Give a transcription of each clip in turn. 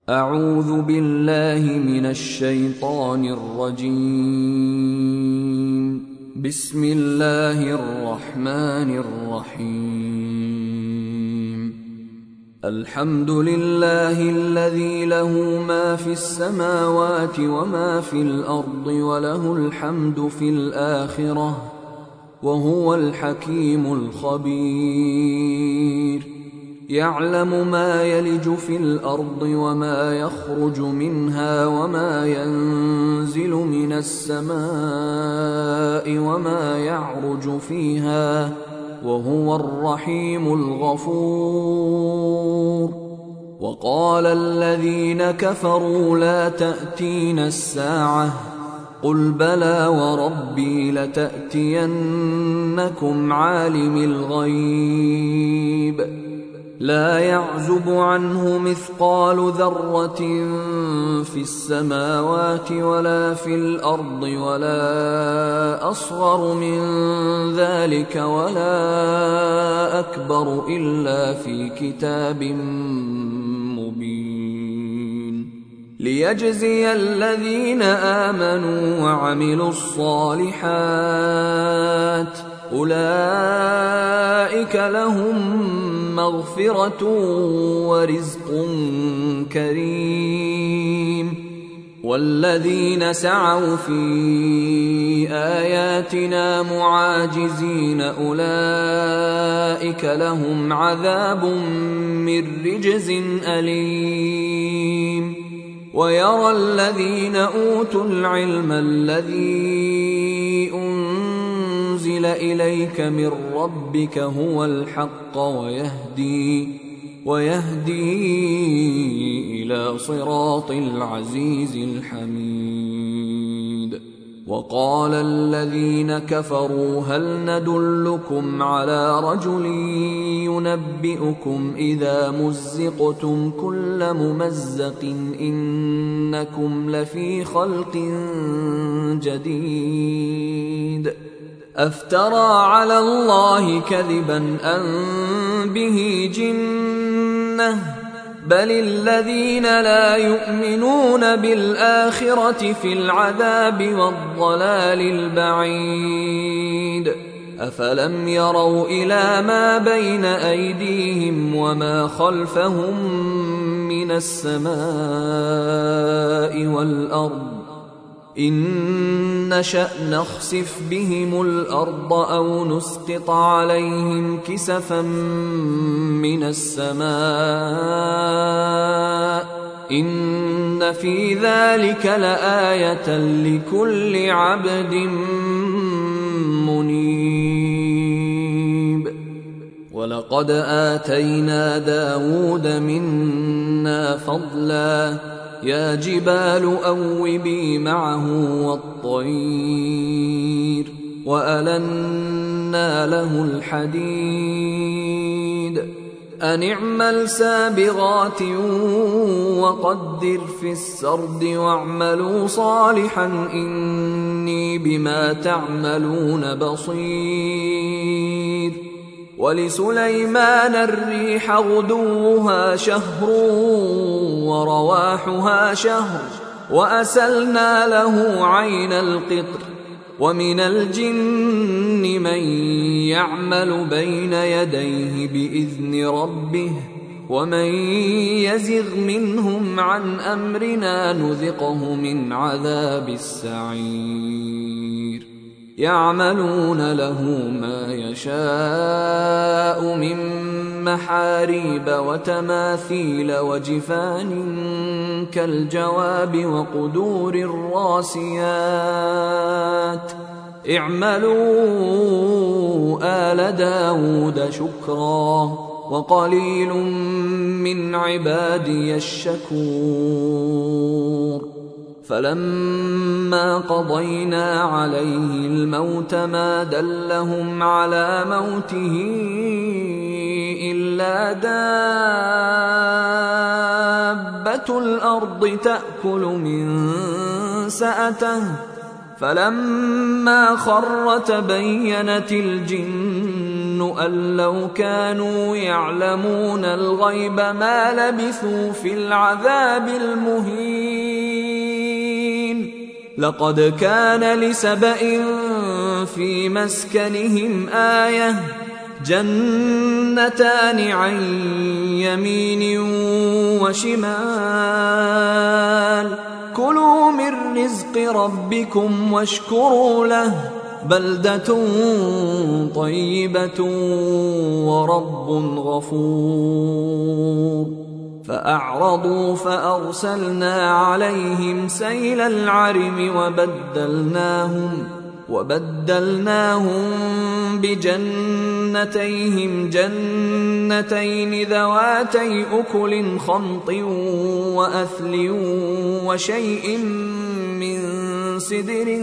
أعوذ بالله من الشيطان الرجيم. بسم الله الرحمن الرحيم. الحمد لله الذي له ما في السماوات وما في الأرض وله الحمد في الآخرة وهو الحكيم الخبير. يعلم ما يلج في الأرض وما يخرج منها وما ينزل من السماء وما يعرج فيها وهو الرحيم الغفور. وقال الذين كفروا لا تأتينا الساعة قل بلى وربي لتأتينكم عالم الغيب لا يعزب عنه مثقال ذرة في السماوات ولا في الأرض ولا أصغر من ذلك ولا أكبر إلا في كتاب مبين ليجزي الذين آمنوا وعملوا الصالحات أولئك لهم مغفرة ورزق كريم. والذين سعوا في آياتنا معاجزين أولئك لهم عذاب من رجز أليم. ويرى الذين أوتوا العلم الذي أنزل إليك من ربك هو الحق ويهدي إلى صراط العزيز الحميد. وقال الذين كفروا هل ندلكم على رجل ينبئكم إذا مزقتم كل ممزق إنكم لفي خلق جديد أفترى على الله كذبا أم به جنة بل الذين لا يؤمنون بالآخرة في العذاب والضلال البعيد. أفلم يروا إلى ما بين أيديهم وما خلفهم من السماء والأرض إن نشأ نخسف بهم الأرض أو نسقط عليهم كسفا من السماء إن في ذلك لآية لكل عبد منيب. ولقد آتينا داود منا فضلا يا جبال أوبي معه والطير وألنا له الحديد أن اعمل سابغات وقدر في السرد واعملوا صالحا إني بما تعملون بصير. ولسليمان الريح غدوها شهر ورواحها شهر وأسلنا له عين القطر. ومن الجن من يعمل بين يديه بإذن ربه ومن يزغ منهم عن أمرنا نذقه من عذاب السعير. يعملون له ما يشاء من محاريب وتماثيل وجفان كالجواب وقدور الراسيات اعملوا آل داود شكرا وقليل من عبادي الشكور. فلما قضينا عليه الموت ما دلهم على موته إلا دابة الأرض تأكل من سأته فلما خر تبينت الجن يظن أن لو كانوا يعلمون الغيب ما لبثوا في العذاب المهين. لقد كان لسبإ في مسكنهم آية جنتان عن يمين وشمال كلوا من رزق ربكم واشكروا له بلدة طيبة ورب غفور. فأعرضوا فأرسلنا عليهم سيل العرم وبدلناهم بجنتيهم جنتين ذواتي أكل خمط وأثل وشيء من سدر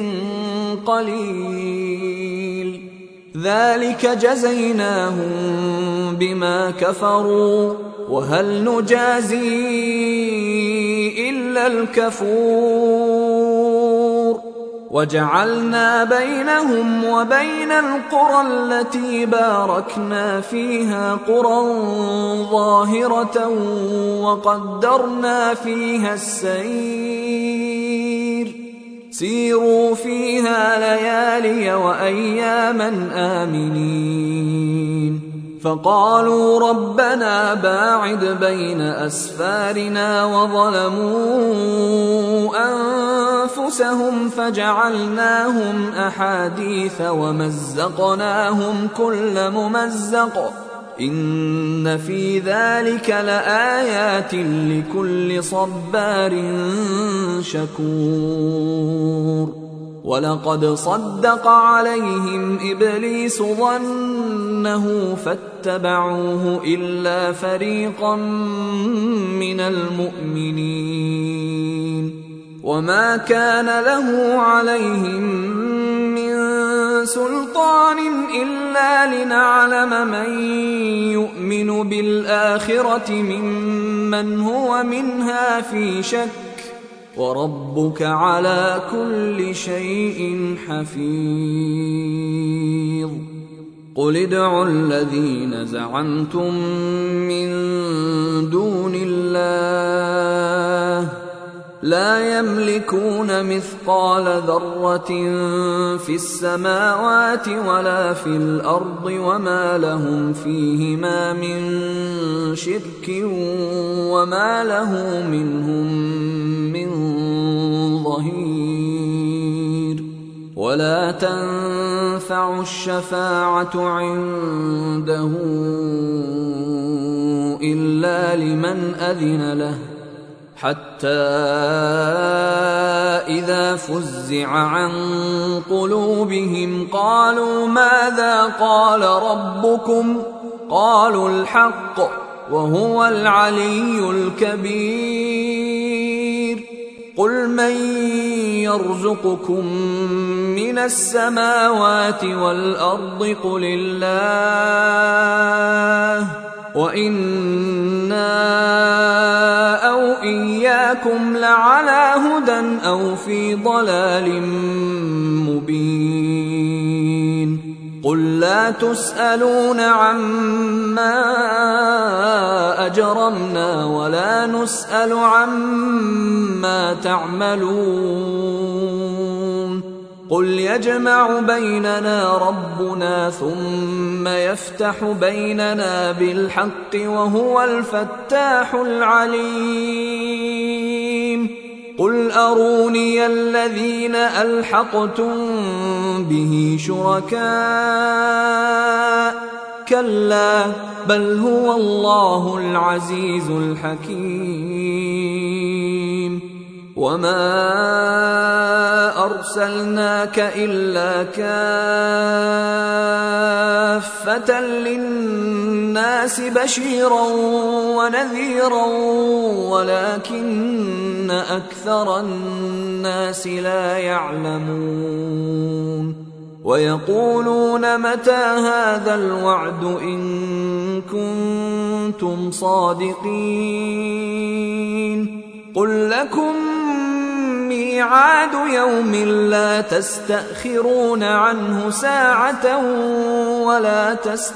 قليل ذلك جزيناهم بما كفروا وهل نجازي إلا الكفور. وجعلنا بينهم وبين القرى التي باركنا فيها قرى ظاهرة وقدرنا فيها السير سيروا فيها ليالي وأياما آمنين. فقالوا ربنا باعد بين أسفارنا وظلموا أنفسهم فجعلناهم أحاديث ومزقناهم كل ممزق إن في ذلك لآيات لكل صبار شكور. ولقد صدق عليهم إبليس ظنه فاتبعوه إلا فريقا من المؤمنين. وما كان له عليهم من سلطان إلا لنعلم من يؤمن بالآخرة ممن هو منها في شك وربك على كل شيء حفيظ. قل ادعوا الذين زعمتم من دون الله لا يملكون مثقال ذرة في السماوات ولا في الأرض وما لهم فيهما من شرك وما له منهم من ظهير. ولا تنفع الشفاعة عنده إلا لمن أذن له حتى إذا فزع عن قلوبهم قالوا ماذا قال ربكم قالوا الحق وهو العلي الكبير. قل من يرزقكم من السماوات والأرض قل الله وإنا أو إياكم لعلى هدى أو في ضلال مبين. قل لا تسألون عما أجرمنا ولا نسأل عما تعملون. قل يجمع بيننا ربنا ثم يفتح بيننا بالحق وهو الفتاح العليم. قل أروني الذين ألحقتم به شركاء كلا بل هو الله العزيز الحكيم. وما أرسلناك إلا كافة للناس بشيرا ونذيرا ولكن أكثر الناس لا يعلمون. ويقولون متى هذا الوعد إن كنتم صادقين. قل لكم ميعاد ميعاد يوم لا تستأخرون عنه ساعة ولا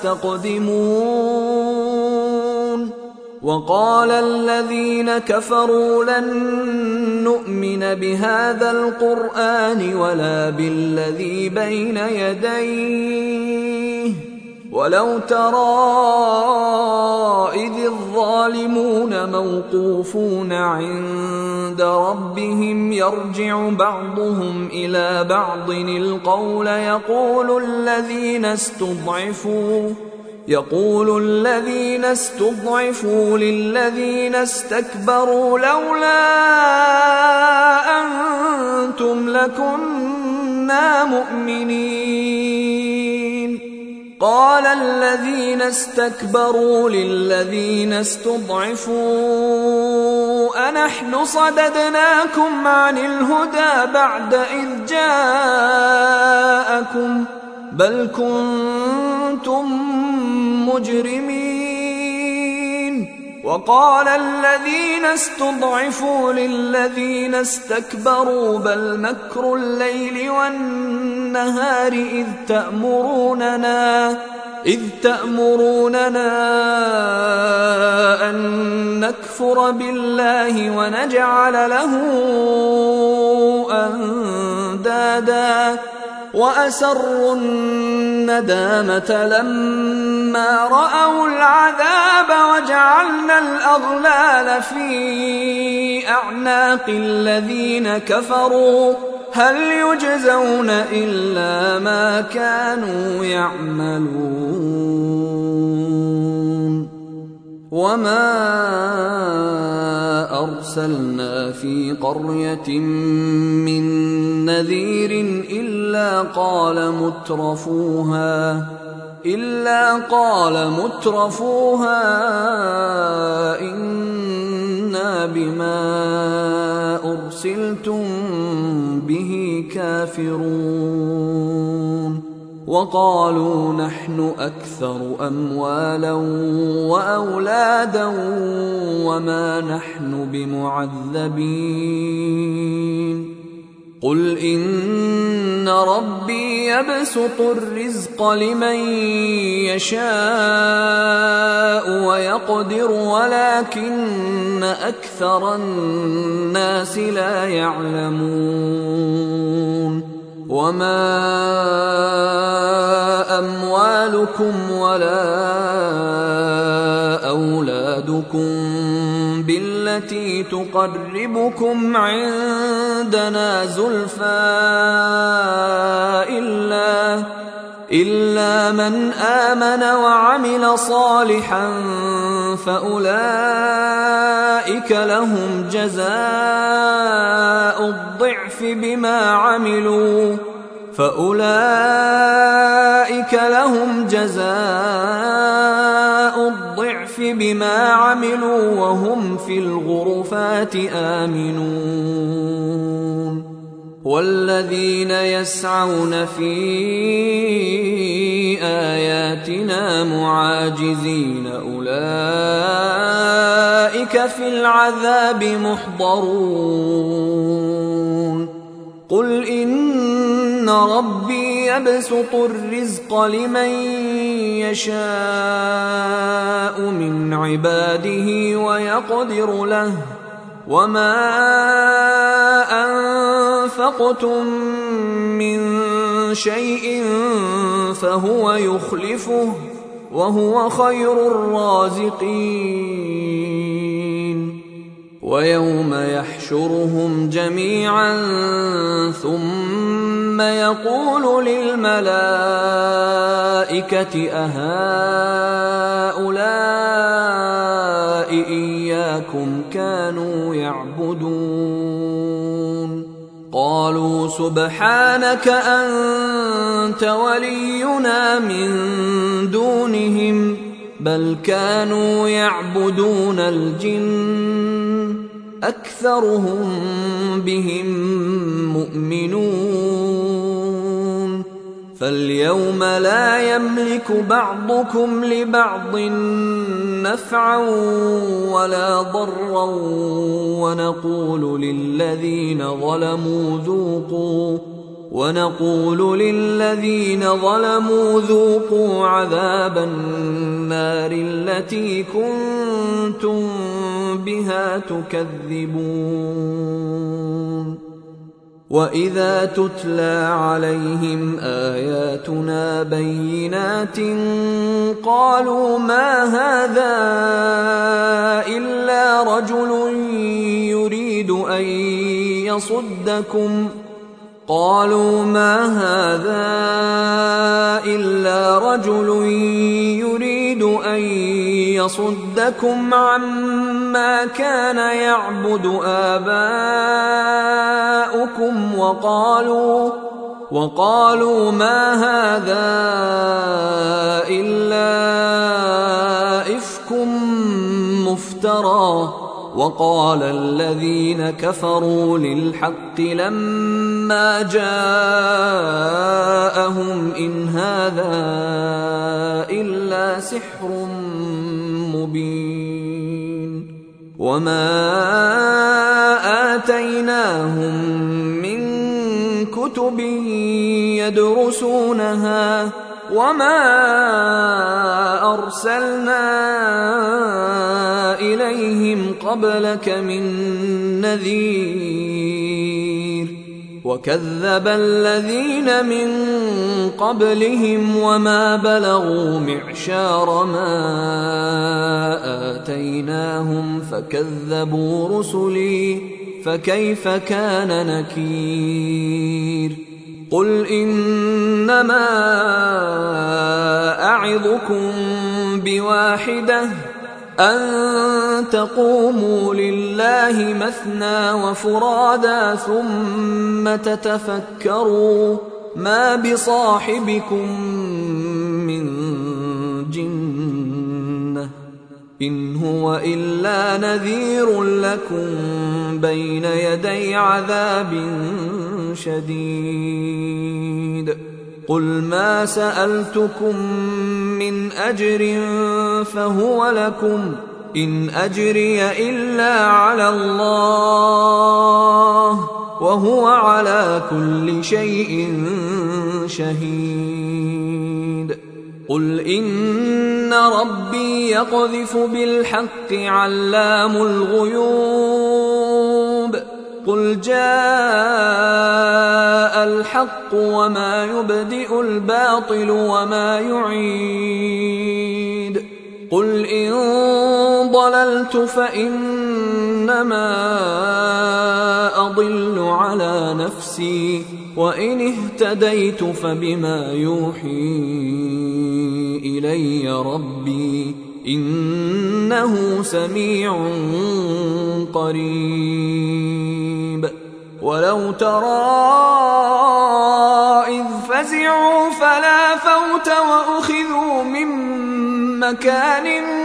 تستقدمون وقال الذين كفروا لن نؤمن بهذا القرآن ولا بالذي بين يديه ولو ترى إذ الظالمون موقوفون عند ربهم يرجع بعضهم إلى بعض القول يقول الذين استضعفوا للذين استكبروا لولا أنتم لكنا مؤمنين قال الذين استكبروا للذين استضعفوا أنحن صددناكم عن الهدى بعد إذ جاءكم بل كنتم مجرمين وقال الذين استضعفوا للذين استكبروا بل مكر الليل والنهار إذ تأمروننا أن نكفر بالله ونجعل له أندادا وأسروا الندامة لما رأوا العذاب وجعلنا الأغلال في أعناق الذين كفروا هل يجزون إلا ما كانوا يعملون وما أرسلنا في قرية من نذير إلا قال مترفوها إنا بما أرسلتم به كافرون وقالوا نحن أكثر أموالا وأولادا وما نحن بمعذبين قل إن ربي يبسط الرزق لمن يشاء ويقدر ولكن أكثر الناس لا يعلمون وما أموالكم ولا أولادكم بالتي تقربكم عندنا زلفى إلا من آمن وعمل صالحا فأولئك لهم جزاء الضعف بما عملوا وهم في الغرفات آمنون والذين يسعون في آياتنا معاجزين أولئك في العذاب محضرون قل إن ربي يبسط الرزق لمن يشاء من عباده ويقدر له وما أنفقتم من شيء فهو يخلفه وهو خير الرازقين ويوم يحشرهم جميعا ثم يقول للملائكة أهؤلاء إياكم كانوا يعبدون قالوا سبحانك أنت ولينا من دونهم بل كانوا يعبدون الجن أكثرهم بهم مؤمنون فاليوم لا يملك بعضكم لبعض نفعا ولا ضرا ونقول للذين ظلموا ذوقوا عذاب النار التي كنتم بها تكذبون. وإذا تتلى عليهم آياتنا بينات قالوا ما هذا إلا رجل يريد أن يصدكم عما كان يعبد آباؤكم وقالوا ما هذا إلا إفك مفترى. وقال الذين كفروا للحق لما جاءهم إن هذا إلا سحر مبين. وما آتيناهم من كتب يدرسونها وما أرسلنا إليهم قبلك من نذير. وكذب الذين من قبلهم وما بلغوا معشار ما آتيناهم فكذبوا رسلي فكيف كان نكير. قل إنما أعظكم بواحدة أن تقوموا لله مثنى وفرادا ثم تتفكروا ما بصاحبكم من جنة إن هو إلا نذير لكم بين يدي عذاب شديد. قل ما سألتكم من أجر فهو لكم إن أجري إلا على الله وهو على كل شيء شهيد. قل إن ربي يقذف بالحق علام الغيوب. قل جاء الحق وما يبدئ الباطل وما يعيد. قل إن ضللت فإنما أضل على نفسي وإن اهتديت فبما يوحي إلي ربي إنه سميع قريب. ولو ترى إذ فزعوا فلا فوت وأخذوا من مكان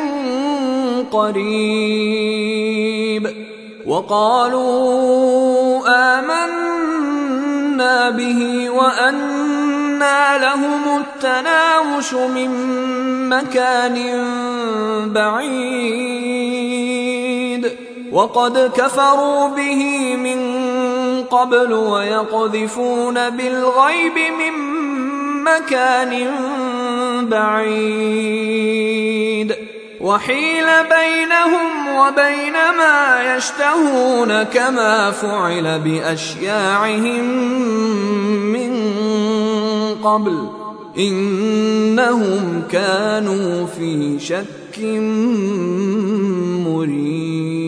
قريب وقالوا آمنا به وأنى لهم التناوش من مكان بعيد وقد كفروا به من قبل ويقذفون بالغيب من مكان بعيد وحيل بينهم وبين ما يشتهون كما فعل بأشياعهم من قبل إنهم كانوا في شك مريب.